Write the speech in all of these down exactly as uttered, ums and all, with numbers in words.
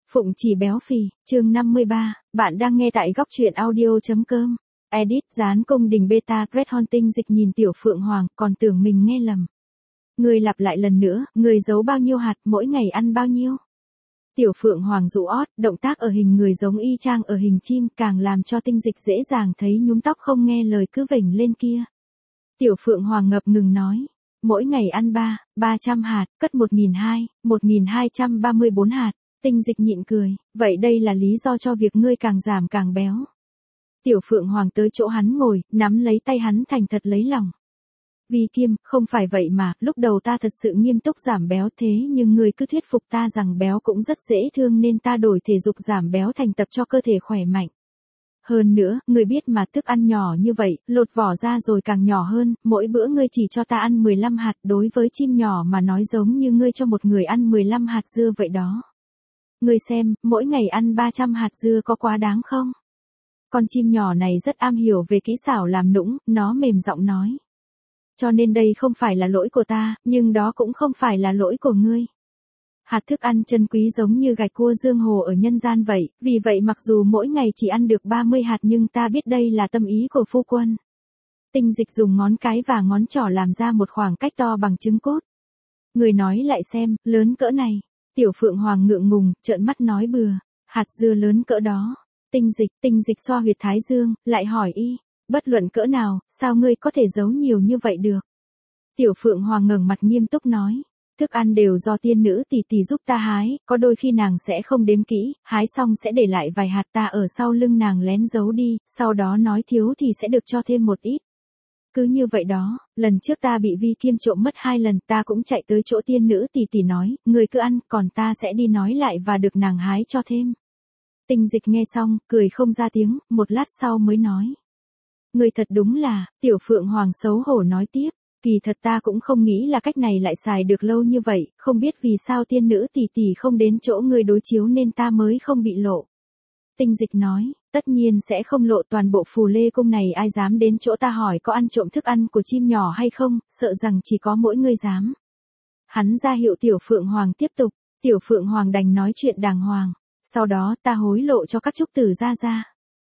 Phụng chỉ béo phì, chương năm mươi ba, bạn đang nghe tại góc truyện audio.com. Edit, dán cung đình beta, Red Hunting dịch nhìn Tiểu Phượng Hoàng, còn tưởng mình nghe lầm. Người lặp lại lần nữa, người giấu bao nhiêu hạt, mỗi ngày ăn bao nhiêu? Tiểu Phượng Hoàng rũ ót, động tác ở hình người giống y chang ở hình chim, càng làm cho tinh dịch dễ dàng thấy nhúm tóc không nghe lời cứ vểnh lên kia. Tiểu Phượng Hoàng ngập ngừng nói. Mỗi ngày ăn ba, ba trăm hạt, cất một nghìn hai, một nghìn hai trăm ba mươi bốn hạt. Tinh dịch nhịn cười, vậy đây là lý do cho việc ngươi càng giảm càng béo. Tiểu Phượng Hoàng tới chỗ hắn ngồi, nắm lấy tay hắn thành thật lấy lòng. Vi Kiêm, không phải vậy mà, lúc đầu ta thật sự nghiêm túc giảm béo thế nhưng ngươi cứ thuyết phục ta rằng béo cũng rất dễ thương nên ta đổi thể dục giảm béo thành tập cho cơ thể khỏe mạnh. Hơn nữa, ngươi biết mà thức ăn nhỏ như vậy, lột vỏ ra rồi càng nhỏ hơn, mỗi bữa ngươi chỉ cho ta ăn mười lăm hạt đối với chim nhỏ mà nói giống như ngươi cho một người ăn mười lăm hạt dưa vậy đó. Ngươi xem, mỗi ngày ăn ba trăm hạt dưa có quá đáng không? Con chim nhỏ này rất am hiểu về kỹ xảo làm nũng, nó mềm giọng nói. Cho nên đây không phải là lỗi của ta, nhưng đó cũng không phải là lỗi của ngươi. Hạt thức ăn chân quý giống như gạch cua dương hồ ở nhân gian vậy, vì vậy mặc dù mỗi ngày chỉ ăn được ba mươi hạt nhưng ta biết đây là tâm ý của phu quân. Tinh dịch dùng ngón cái và ngón trỏ làm ra một khoảng cách to bằng trứng cốt. Người nói lại xem, lớn cỡ này. Tiểu Phượng Hoàng ngượng ngùng, trợn mắt nói bừa, hạt dưa lớn cỡ đó. Tinh dịch, tinh dịch xoa huyệt thái dương, lại hỏi y, bất luận cỡ nào, sao ngươi có thể giấu nhiều như vậy được? Tiểu Phượng Hoàng ngẩng mặt nghiêm túc nói, thức ăn đều do tiên nữ tỷ tỷ giúp ta hái, có đôi khi nàng sẽ không đếm kỹ, hái xong sẽ để lại vài hạt ta ở sau lưng nàng lén giấu đi, sau đó nói thiếu thì sẽ được cho thêm một ít. Cứ như vậy đó, lần trước ta bị Vi Kiêm trộm mất hai lần ta cũng chạy tới chỗ tiên nữ tỷ tỷ nói, người cứ ăn, còn ta sẽ đi nói lại và được nàng hái cho thêm. Tinh dịch nghe xong, cười không ra tiếng, một lát sau mới nói. Người thật đúng là, Tiểu Phượng Hoàng xấu hổ nói tiếp, kỳ thật ta cũng không nghĩ là cách này lại xài được lâu như vậy, không biết vì sao tiên nữ tỷ tỷ không đến chỗ người đối chiếu nên ta mới không bị lộ. Tinh dịch nói, tất nhiên sẽ không lộ, toàn bộ Phù Lê Cung này ai dám đến chỗ ta hỏi có ăn trộm thức ăn của chim nhỏ hay không, sợ rằng chỉ có mỗi ngươi dám. Hắn ra hiệu Tiểu Phượng Hoàng tiếp tục, Tiểu Phượng Hoàng đành nói chuyện đàng hoàng, sau đó ta hối lộ cho các trúc tử ra ra.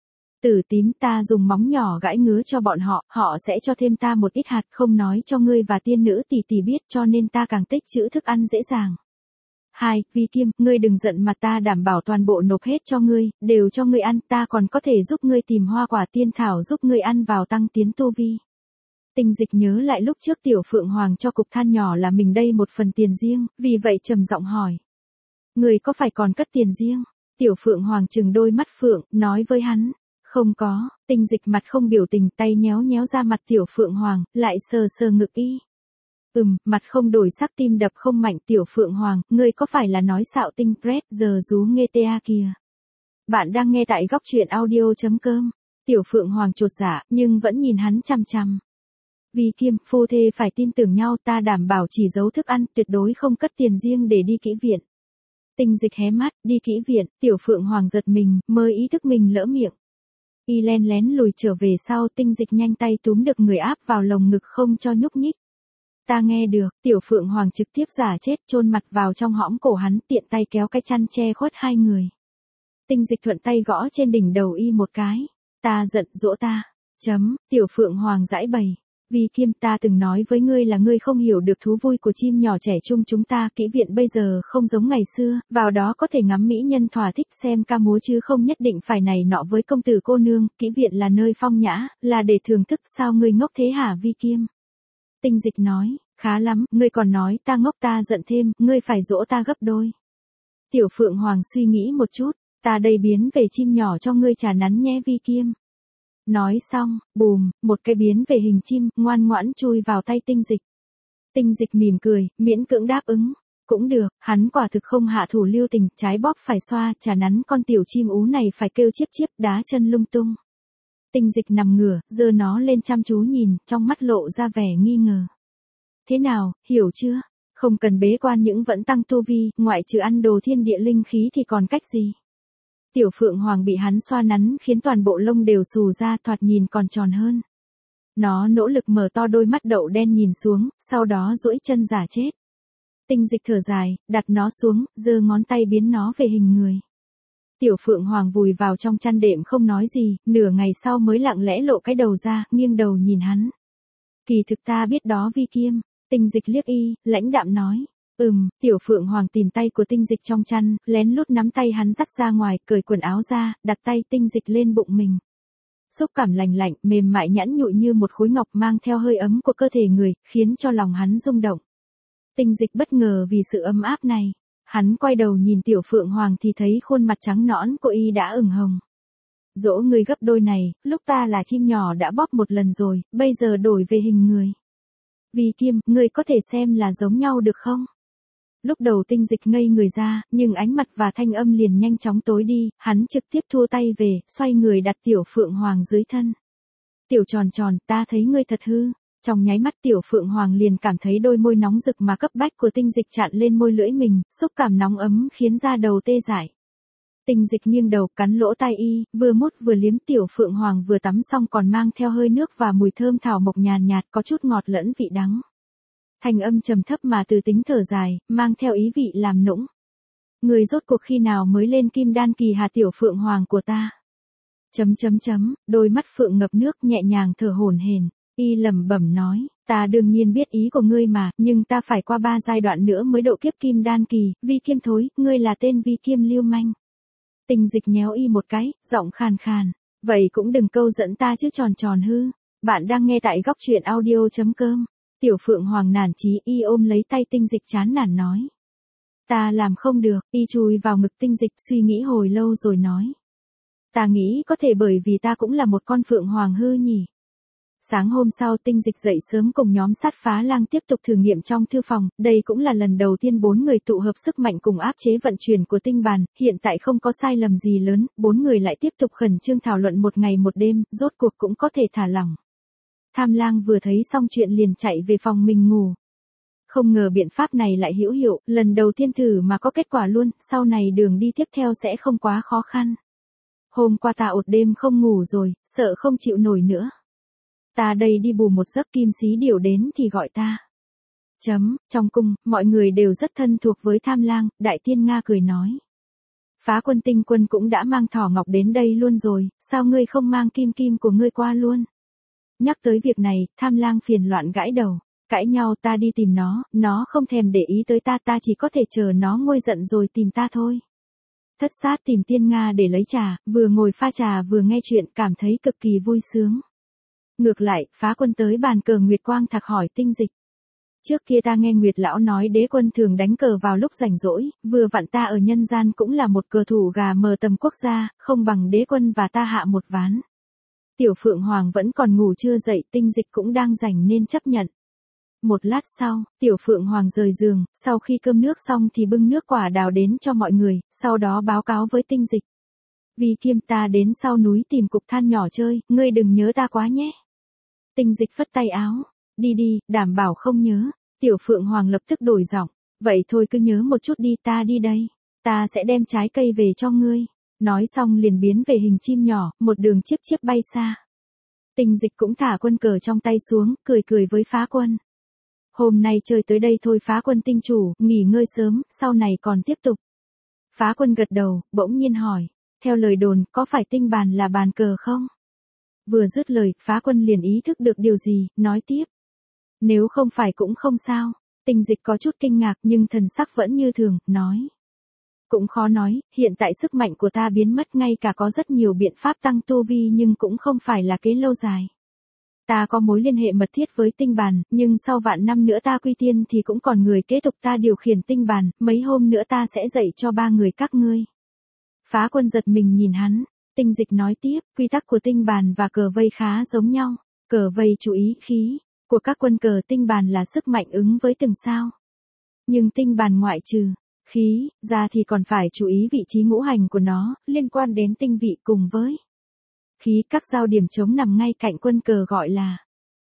Tử tím ta dùng móng nhỏ gãi ngứa cho bọn họ, họ sẽ cho thêm ta một ít hạt không nói cho ngươi và tiên nữ tỷ tỷ biết cho nên ta càng tích trữ thức ăn dễ dàng. Hai, Vi Kiêm, ngươi đừng giận mà ta đảm bảo toàn bộ nộp hết cho ngươi, đều cho ngươi ăn, ta còn có thể giúp ngươi tìm hoa quả tiên thảo giúp ngươi ăn vào tăng tiến tu vi. Tinh dịch nhớ lại lúc trước Tiểu Phượng Hoàng cho cục than nhỏ là mình đây một phần tiền riêng, vì vậy trầm giọng hỏi. Ngươi có phải còn cất tiền riêng? Tiểu Phượng Hoàng trừng đôi mắt phượng, nói với hắn. Không có, tinh dịch mặt không biểu tình, tay nhéo nhéo ra mặt Tiểu Phượng Hoàng, lại sờ sờ ngực y. Ừm, mặt không đổi sắc tim đập không mạnh. Tiểu Phượng Hoàng, ngươi có phải là nói xạo tinh Red giờ rú nghe ta kìa. Bạn đang nghe tại góc truyện audio.com. Tiểu Phượng Hoàng chột dạ, nhưng vẫn nhìn hắn chằm chằm. Vi Kiêm, phu thê phải tin tưởng nhau, ta đảm bảo chỉ giấu thức ăn, tuyệt đối không cất tiền riêng để đi kỹ viện. Tinh dịch hé mắt, đi kỹ viện, Tiểu Phượng Hoàng giật mình, mới ý thức mình lỡ miệng. Y len lén lùi trở về sau, tinh dịch nhanh tay túm được người áp vào lồng ngực không cho nhúc nhích. Ta nghe được, Tiểu Phượng Hoàng trực tiếp giả chết chôn mặt vào trong hõm cổ hắn, tiện tay kéo cái chăn che khuất hai người. Tinh dịch thuận tay gõ trên đỉnh đầu y một cái. Ta giận dỗ ta. Chấm, Tiểu Phượng Hoàng giãi bày. Vi Kiêm, ta từng nói với ngươi là ngươi không hiểu được thú vui của chim nhỏ trẻ trung chúng ta, kỹ viện bây giờ không giống ngày xưa, vào đó có thể ngắm mỹ nhân thỏa thích xem ca múa chứ không nhất định phải này nọ với công tử cô nương, kỹ viện là nơi phong nhã, là để thưởng thức, sao ngươi ngốc thế hả Vi Kiêm? Tinh dịch nói, khá lắm, ngươi còn nói ta ngốc, ta giận thêm, ngươi phải dỗ ta gấp đôi. Tiểu Phượng Hoàng suy nghĩ một chút, ta đây biến về chim nhỏ cho ngươi trà nắn nhé Vi Kiêm. Nói xong, bùm, một cái biến về hình chim, ngoan ngoãn chui vào tay tinh dịch. Tinh dịch mỉm cười, miễn cưỡng đáp ứng. Cũng được, hắn quả thực không hạ thủ lưu tình, trái bóp phải xoa, trà nắn con tiểu chim ú này phải kêu chiếp chiếp, đá chân lung tung. Tinh dịch nằm ngửa, giơ nó lên chăm chú nhìn, trong mắt lộ ra vẻ nghi ngờ. Thế nào, hiểu chưa? Không cần bế quan những vẫn tăng tu vi, ngoại trừ ăn đồ thiên địa linh khí thì còn cách gì? Tiểu Phượng Hoàng bị hắn xoa nắn khiến toàn bộ lông đều xù ra, thoạt nhìn còn tròn hơn. Nó nỗ lực mở to đôi mắt đậu đen nhìn xuống, sau đó duỗi chân giả chết. Tinh dịch thở dài, đặt nó xuống, giơ ngón tay biến nó về hình người. Tiểu Phượng Hoàng vùi vào trong chăn đệm không nói gì, nửa ngày sau mới lặng lẽ lộ cái đầu ra, nghiêng đầu nhìn hắn. Kỳ thực ta biết đó Vi Kiêm. Tinh Dịch liếc y, lãnh đạm nói. Ừm, Tiểu Phượng Hoàng tìm tay của Tinh Dịch trong chăn, lén lút nắm tay hắn dắt ra ngoài, cởi quần áo ra, đặt tay Tinh Dịch lên bụng mình. Xúc cảm lành lạnh, mềm mại nhẵn nhụi như một khối ngọc mang theo hơi ấm của cơ thể người, khiến cho lòng hắn rung động. Tinh Dịch bất ngờ vì sự ấm áp này. Hắn quay đầu nhìn Tiểu Phượng Hoàng thì thấy khuôn mặt trắng nõn của y đã ửng hồng. Dỗ người gấp đôi này, lúc ta là chim nhỏ đã bóp một lần rồi, bây giờ đổi về hình người. Vi Kiêm, người có thể xem là giống nhau được không? Lúc đầu Tinh Dịch ngây người ra, nhưng ánh mặt và thanh âm liền nhanh chóng tối đi, hắn trực tiếp thua tay về, xoay người đặt Tiểu Phượng Hoàng dưới thân. Tiểu tròn tròn, ta thấy ngươi thật hư. Trong nháy mắt Tiểu Phượng Hoàng liền cảm thấy đôi môi nóng rực mà cấp bách của Tinh Dịch chặn lên môi lưỡi mình, xúc cảm nóng ấm khiến da đầu tê dại. Tinh Dịch nghiêng đầu cắn lỗ tai y, vừa mút vừa liếm. Tiểu Phượng Hoàng vừa tắm xong còn mang theo hơi nước và mùi thơm thảo mộc nhàn nhạt có chút ngọt lẫn vị đắng. Thanh âm trầm thấp mà từ tính thở dài, mang theo ý vị làm nũng. Người rốt cuộc khi nào mới lên kim đan kỳ hả Tiểu Phượng Hoàng của ta? Chấm chấm chấm, đôi mắt Phượng ngập nước nhẹ nhàng thở hổn hển. Y lẩm bẩm nói, ta đương nhiên biết ý của ngươi mà, nhưng ta phải qua ba giai đoạn nữa mới độ kiếp kim đan kỳ. Vi Kiêm thối, ngươi là tên Vi Kiêm lưu manh. Tinh Dịch nhéo y một cái, giọng khàn khàn, vậy cũng đừng câu dẫn ta chứ tròn tròn hư. Bạn đang nghe tại góc truyện audio chấm com. Tiểu Phượng Hoàng nản chí, y ôm lấy tay Tinh Dịch chán nản nói. Ta làm không được. Y chui vào ngực Tinh Dịch suy nghĩ hồi lâu rồi nói. Ta nghĩ có thể bởi vì ta cũng là một con Phượng Hoàng hư nhỉ. Sáng hôm sau Tinh Dịch dậy sớm cùng nhóm sát phá lang tiếp tục thử nghiệm trong thư phòng, đây cũng là lần đầu tiên bốn người tụ hợp sức mạnh cùng áp chế vận chuyển của tinh bàn, hiện tại không có sai lầm gì lớn, bốn người lại tiếp tục khẩn trương thảo luận một ngày một đêm, rốt cuộc cũng có thể thả lỏng. Tham Lang vừa thấy xong chuyện liền chạy về phòng mình ngủ. Không ngờ biện pháp này lại hữu hiệu, lần đầu tiên thử mà có kết quả luôn, sau này đường đi tiếp theo sẽ không quá khó khăn. Hôm qua ta ột đêm không ngủ rồi, sợ không chịu nổi nữa. Ta đây đi bù một giấc Kim Xí Điểu đến thì gọi ta. Chấm, trong cung, mọi người đều rất thân thuộc với Tham Lang, Đại Tiên Nga cười nói. Phá Quân Tinh Quân cũng đã mang thỏ ngọc đến đây luôn rồi, sao ngươi không mang kim kim của ngươi qua luôn? Nhắc tới việc này, Tham Lang phiền loạn gãi đầu. Cãi nhau ta đi tìm nó, nó không thèm để ý tới ta, ta chỉ có thể chờ nó nguôi giận rồi tìm ta thôi. Thất Sát tìm Tiên Nga để lấy trà, vừa ngồi pha trà vừa nghe chuyện cảm thấy cực kỳ vui sướng. Ngược lại, Phá Quân tới bàn cờ Nguyệt Quang Thạc hỏi Tinh Dịch. Trước kia ta nghe Nguyệt Lão nói đế quân thường đánh cờ vào lúc rảnh rỗi, vừa vặn ta ở nhân gian cũng là một cờ thủ gà mờ tầm quốc gia, không bằng đế quân và ta hạ một ván. Tiểu Phượng Hoàng vẫn còn ngủ chưa dậy, Tinh Dịch cũng đang rảnh nên chấp nhận. Một lát sau, Tiểu Phượng Hoàng rời giường, sau khi cơm nước xong thì bưng nước quả đào đến cho mọi người, sau đó báo cáo với Tinh Dịch. Vi Kiêm, ta đến sau núi tìm cục than nhỏ chơi, ngươi đừng nhớ ta quá nhé. Tinh Dịch phất tay áo. Đi đi, đảm bảo không nhớ. Tiểu Phượng Hoàng lập tức đổi giọng. Vậy thôi cứ nhớ một chút đi, ta đi đây. Ta sẽ đem trái cây về cho ngươi. Nói xong liền biến về hình chim nhỏ, một đường chiếp chiếp bay xa. Tinh Dịch cũng thả quân cờ trong tay xuống, cười cười với Phá Quân. Hôm nay chơi tới đây thôi Phá Quân tinh chủ, nghỉ ngơi sớm, sau này còn tiếp tục. Phá Quân gật đầu, bỗng nhiên hỏi. Theo lời đồn, có phải tinh bàn là bàn cờ không? Vừa dứt lời, Phá Quân liền ý thức được điều gì, nói tiếp. Nếu không phải cũng không sao. Tinh Dịch có chút kinh ngạc nhưng thần sắc vẫn như thường, nói. Cũng khó nói, hiện tại sức mạnh của ta biến mất, ngay cả có rất nhiều biện pháp tăng tu vi nhưng cũng không phải là kế lâu dài. Ta có mối liên hệ mật thiết với tinh bàn, nhưng sau vạn năm nữa ta quy tiên thì cũng còn người kế tục ta điều khiển tinh bàn, mấy hôm nữa ta sẽ dạy cho ba người các ngươi. Phá Quân giật mình nhìn hắn. Tinh Dịch nói tiếp, quy tắc của tinh bàn và cờ vây khá giống nhau. Cờ vây chú ý khí của các quân cờ, tinh bàn là sức mạnh ứng với từng sao. Nhưng tinh bàn ngoại trừ khí ra thì còn phải chú ý vị trí ngũ hành của nó, liên quan đến tinh vị cùng với khí. Các giao điểm trống nằm ngay cạnh quân cờ gọi là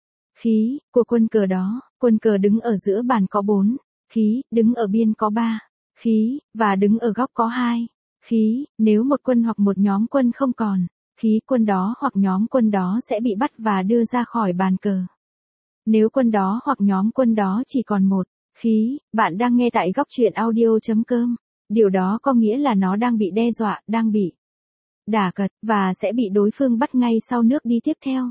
khí của quân cờ đó. Quân cờ đứng ở giữa bàn có bốn khí, đứng ở biên có ba khí, và đứng ở góc có hai khí. Nếu một quân hoặc một nhóm quân không còn khí, quân đó hoặc nhóm quân đó sẽ bị bắt và đưa ra khỏi bàn cờ. Nếu quân đó hoặc nhóm quân đó chỉ còn một khí, bạn đang nghe tại góc truyện audio chấm com. Điều đó có nghĩa là nó đang bị đe dọa, đang bị đả cật, và sẽ bị đối phương bắt ngay sau nước đi tiếp theo.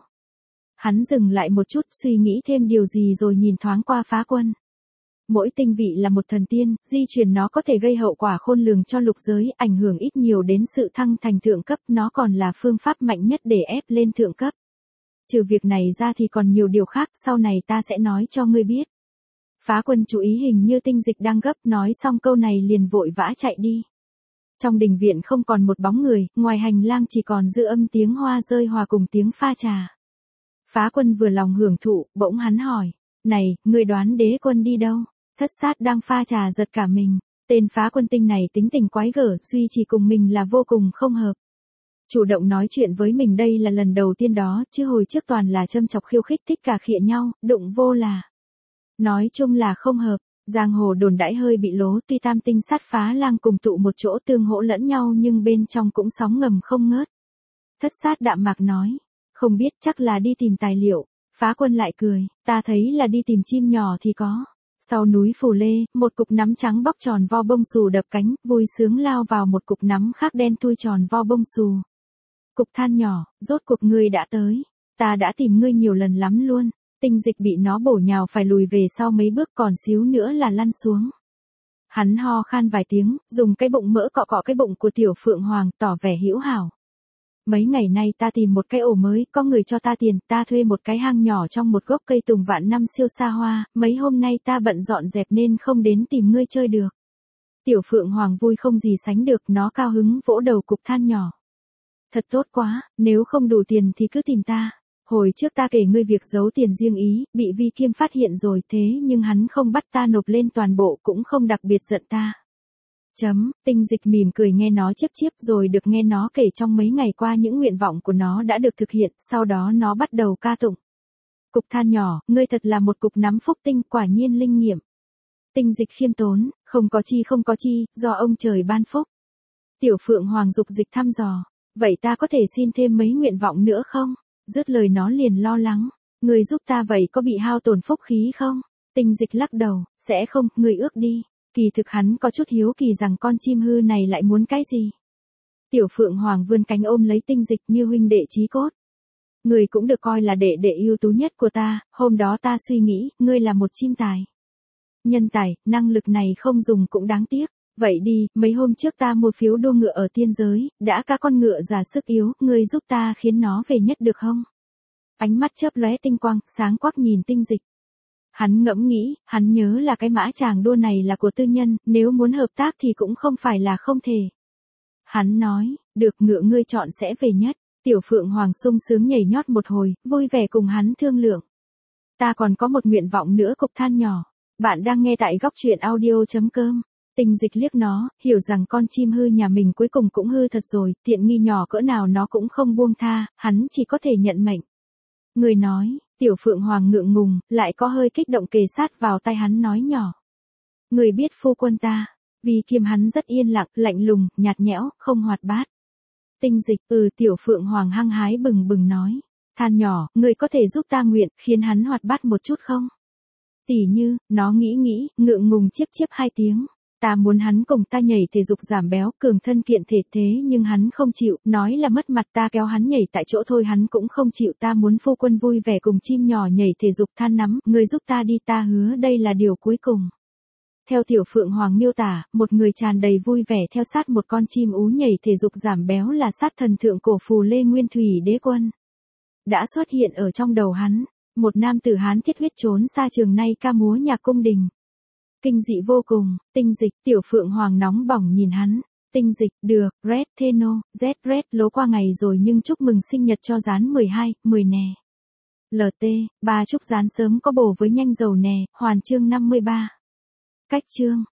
Hắn dừng lại một chút, suy nghĩ thêm điều gì rồi nhìn thoáng qua Phá Quân. Mỗi tinh vị là một thần tiên, di truyền nó có thể gây hậu quả khôn lường cho lục giới, ảnh hưởng ít nhiều đến sự thăng thành thượng cấp, nó còn là phương pháp mạnh nhất để ép lên thượng cấp. Trừ việc này ra thì còn nhiều điều khác, sau này ta sẽ nói cho ngươi biết. Phá Quân chú ý hình như Tinh Dịch đang gấp, nói xong câu này liền vội vã chạy đi. Trong đình viện không còn một bóng người, ngoài hành lang chỉ còn dư âm tiếng hoa rơi hòa cùng tiếng pha trà. Phá Quân vừa lòng hưởng thụ, bỗng hắn hỏi, này, ngươi đoán Đế Quân đi đâu? Thất Sát đang pha trà giật cả mình, tên Phá Quân tinh này tính tình quái gở, duy chỉ cùng mình là vô cùng không hợp. Chủ động nói chuyện với mình đây là lần đầu tiên đó, chứ hồi trước toàn là châm chọc khiêu khích, thích cả khịa nhau, đụng vô là. Nói chung là không hợp. Giang hồ đồn đãi hơi bị lố, tuy tam tinh sát phá lang cùng tụ một chỗ tương hỗ lẫn nhau nhưng bên trong cũng sóng ngầm không ngớt. Thất Sát đạm mạc nói, không biết, chắc là đi tìm tài liệu. Phá Quân lại cười, ta thấy là đi tìm chim nhỏ thì có. Sau núi Phù Lê, một cục nắm trắng bóc tròn vo bông xù đập cánh, vui sướng lao vào một cục nắm khác đen thui tròn vo bông xù. Cục than nhỏ, rốt cuộc ngươi đã tới. Ta đã tìm ngươi nhiều lần lắm luôn. Tinh Dịch bị nó bổ nhào phải lùi về sau mấy bước, còn xíu nữa là lăn xuống. Hắn ho khan vài tiếng, dùng cái bụng mỡ cọ cọ cái bụng của Tiểu Phượng Hoàng, tỏ vẻ hữu hảo. Mấy ngày nay ta tìm một cái ổ mới, có người cho ta tiền, ta thuê một cái hang nhỏ trong một gốc cây tùng vạn năm siêu xa hoa, mấy hôm nay ta bận dọn dẹp nên không đến tìm ngươi chơi được. Tiểu Phượng Hoàng vui không gì sánh được, nó cao hứng vỗ đầu cục than nhỏ. Thật tốt quá, nếu không đủ tiền thì cứ tìm ta. Hồi trước ta kể ngươi việc giấu tiền riêng ý, bị Vi Kiêm phát hiện rồi, thế nhưng hắn không bắt ta nộp lên toàn bộ, cũng không đặc biệt giận ta. Chấm, Tinh Dịch mỉm cười nghe nó chiếp chiếp, rồi được nghe nó kể trong mấy ngày qua những nguyện vọng của nó đã được thực hiện, sau đó nó bắt đầu ca tụng. Cục than nhỏ, ngươi thật là một cục nắm phúc tinh, quả nhiên linh nghiệm. Tinh Dịch khiêm tốn, không có chi không có chi, do ông trời ban phúc. Tiểu Phượng Hoàng dục dịch thăm dò, vậy ta có thể xin thêm mấy nguyện vọng nữa không? Dứt lời nó liền lo lắng, người giúp ta vậy có bị hao tổn phúc khí không? Tinh Dịch lắc đầu, sẽ không, người ước đi. Kỳ thực hắn có chút hiếu kỳ rằng con chim hư này lại muốn cái gì. Tiểu Phượng Hoàng vươn cánh ôm lấy Tinh Dịch như huynh đệ chí cốt. Người cũng được coi là đệ đệ ưu tú nhất của ta, hôm đó ta suy nghĩ, ngươi là một chim tài. Nhân tài, năng lực này không dùng cũng đáng tiếc. Vậy đi, mấy hôm trước ta mua phiếu đua ngựa ở tiên giới, đã cả con ngựa già sức yếu, ngươi giúp ta khiến nó về nhất được không? Ánh mắt chớp lóe tinh quang, sáng quắc nhìn Tinh Dịch. Hắn ngẫm nghĩ, hắn nhớ là cái mã chàng đua này là của tư nhân, nếu muốn hợp tác thì cũng không phải là không thể. Hắn nói, được, ngựa ngươi chọn sẽ về nhất. Tiểu Phượng Hoàng sung sướng nhảy nhót một hồi, vui vẻ cùng hắn thương lượng. Ta còn có một nguyện vọng nữa, cục than nhỏ. Bạn đang nghe tại góc truyện audio chấm com. Tinh Dịch liếc nó, hiểu rằng con chim hư nhà mình cuối cùng cũng hư thật rồi, tiện nghi nhỏ cỡ nào nó cũng không buông tha, hắn chỉ có thể nhận mệnh. Người nói, Tiểu Phượng Hoàng ngượng ngùng, lại có hơi kích động kề sát vào tai hắn nói nhỏ. Người biết phu quân ta, vì Kiêm hắn rất yên lặng, lạnh lùng, nhạt nhẽo, không hoạt bát. Tinh Dịch, ừ, Tiểu Phượng Hoàng hăng hái bừng bừng nói. Than nhỏ, người có thể giúp ta nguyện, khiến hắn hoạt bát một chút không? Tỉ như, nó nghĩ nghĩ, ngượng ngùng chiếp chiếp hai tiếng. Ta muốn hắn cùng ta nhảy thể dục giảm béo, cường thân kiện thể, thế nhưng hắn không chịu, nói là mất mặt, ta kéo hắn nhảy tại chỗ thôi hắn cũng không chịu, ta muốn phu quân vui vẻ cùng chim nhỏ nhảy thể dục than nắm, người giúp ta đi, ta hứa đây là điều cuối cùng. Theo Tiểu Phượng Hoàng miêu tả, một người tràn đầy vui vẻ theo sát một con chim ú nhảy thể dục giảm béo là sát thần thượng cổ Phù Lê Nguyên Thủy Đế Quân. Đã xuất hiện ở trong đầu hắn, một nam tử Hán thiết huyết trốn xa trường nay ca múa nhạc cung đình. Kinh dị vô cùng, Tinh Dịch, Tiểu Phượng Hoàng nóng bỏng nhìn hắn. Tinh Dịch, được, Red Theno, Z Red lố qua ngày rồi nhưng chúc mừng sinh nhật cho Gián mười hai, mười nè. lờ tê, ba chúc Gián sớm có bổ với nhanh dầu nè, hoàn chương năm mươi ba. Cách chương.